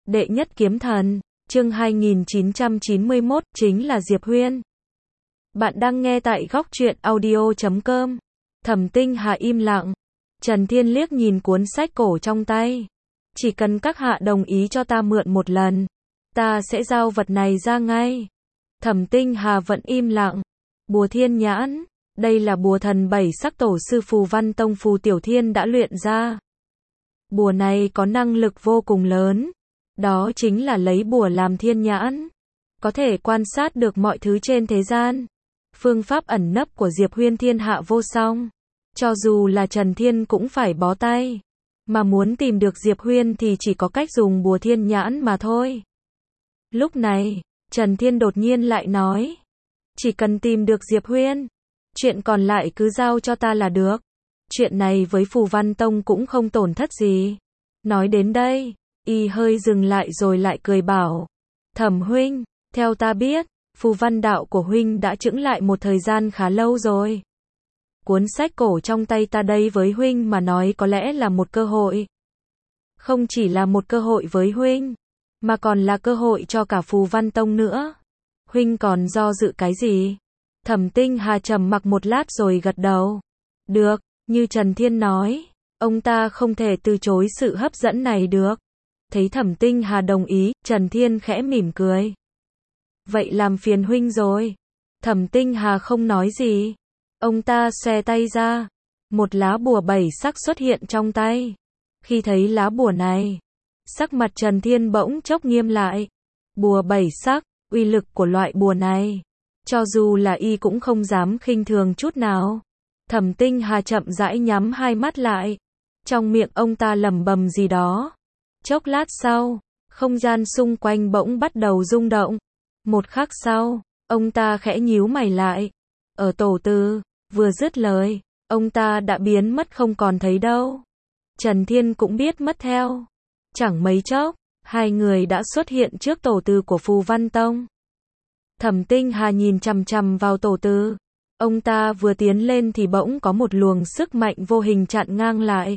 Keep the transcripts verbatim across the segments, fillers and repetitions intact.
Đệ nhất kiếm thần, chương hai nghìn chín trăm chín mươi mốt, chính là Diệp Huyên. Bạn đang nghe tại góc truyện audio chấm com. Thẩm Tinh Hà im lặng. Trần Thiên liếc nhìn cuốn sách cổ trong tay. Chỉ cần các hạ đồng ý cho ta mượn một lần, ta sẽ giao vật này ra ngay. Thẩm Tinh Hà vẫn im lặng. Bùa thiên nhãn, đây là bùa thần bảy sắc tổ sư Phù Văn Tông Phù Tiểu Thiên đã luyện ra. Bùa này có năng lực vô cùng lớn. Đó chính là lấy bùa làm thiên nhãn, có thể quan sát được mọi thứ trên thế gian. Phương pháp ẩn nấp của Diệp Huyên thiên hạ vô song, cho dù là Trần Thiên cũng phải bó tay. Mà muốn tìm được Diệp Huyên thì chỉ có cách dùng bùa thiên nhãn mà thôi. Lúc này, Trần Thiên đột nhiên lại nói, chỉ cần tìm được Diệp Huyên, chuyện còn lại cứ giao cho ta là được. Chuyện này với Phù Văn Tông cũng không tổn thất gì. Nói đến đây, y hơi dừng lại rồi lại cười bảo, Thẩm huynh, theo ta biết, Phù Văn đạo của huynh đã chững lại một thời gian khá lâu rồi. Cuốn sách cổ trong tay ta đây với huynh mà nói có lẽ là một cơ hội. Không chỉ là một cơ hội với huynh, mà còn là cơ hội cho cả Phù Văn Tông nữa. Huynh còn do dự cái gì? Thẩm Tinh Hà trầm mặc một lát rồi gật đầu. Được, như Trần Thiên nói, ông ta không thể từ chối sự hấp dẫn này được. Thấy Thẩm Tinh Hà đồng ý, Trần Thiên khẽ mỉm cười. Vậy làm phiền huynh rồi. Thẩm Tinh Hà không nói gì. Ông ta xòe tay ra. Một lá bùa bảy sắc xuất hiện trong tay. Khi thấy lá bùa này, sắc mặt Trần Thiên bỗng chốc nghiêm lại. Bùa bảy sắc, uy lực của loại bùa này, cho dù là y cũng không dám khinh thường chút nào. Thẩm Tinh Hà chậm rãi nhắm hai mắt lại. Trong miệng ông ta lẩm bẩm gì đó. Chốc lát sau, không gian xung quanh bỗng bắt đầu rung động. Một khắc sau, ông ta khẽ nhíu mày lại. Ở tổ tư, vừa dứt lời, ông ta đã biến mất không còn thấy đâu. Trần Thiên cũng biết mất theo. Chẳng mấy chốc, hai người đã xuất hiện trước tổ tư của Phù Văn Tông. Thẩm Tinh Hà nhìn chằm chằm vào tổ tư. Ông ta vừa tiến lên thì bỗng có một luồng sức mạnh vô hình chặn ngang lại.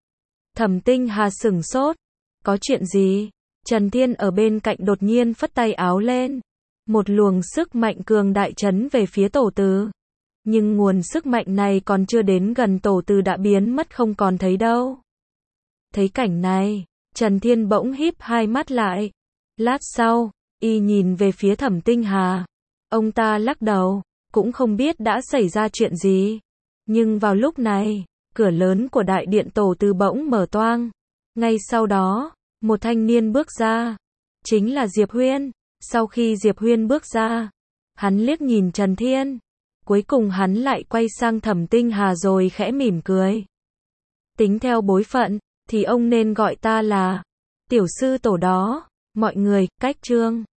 Thẩm Tinh Hà sửng sốt. Có chuyện gì? Trần Thiên ở bên cạnh đột nhiên phất tay áo lên. Một luồng sức mạnh cường đại chấn về phía tổ từ. Nhưng nguồn sức mạnh này còn chưa đến gần tổ từ đã biến mất không còn thấy đâu. Thấy cảnh này, Trần Thiên bỗng híp hai mắt lại. Lát sau, y nhìn về phía Thẩm Tinh Hà. Ông ta lắc đầu, cũng không biết đã xảy ra chuyện gì. Nhưng vào lúc này, cửa lớn của đại điện tổ từ bỗng mở toang. Ngay sau đó, một thanh niên bước ra. Chính là Diệp Huyên. Sau khi Diệp Huyên bước ra, hắn liếc nhìn Trần Thiên. Cuối cùng hắn lại quay sang Thẩm Tinh Hà rồi khẽ mỉm cười. Tính theo bối phận, thì ông nên gọi ta là tiểu sư tổ đó. Mọi người, cách chương.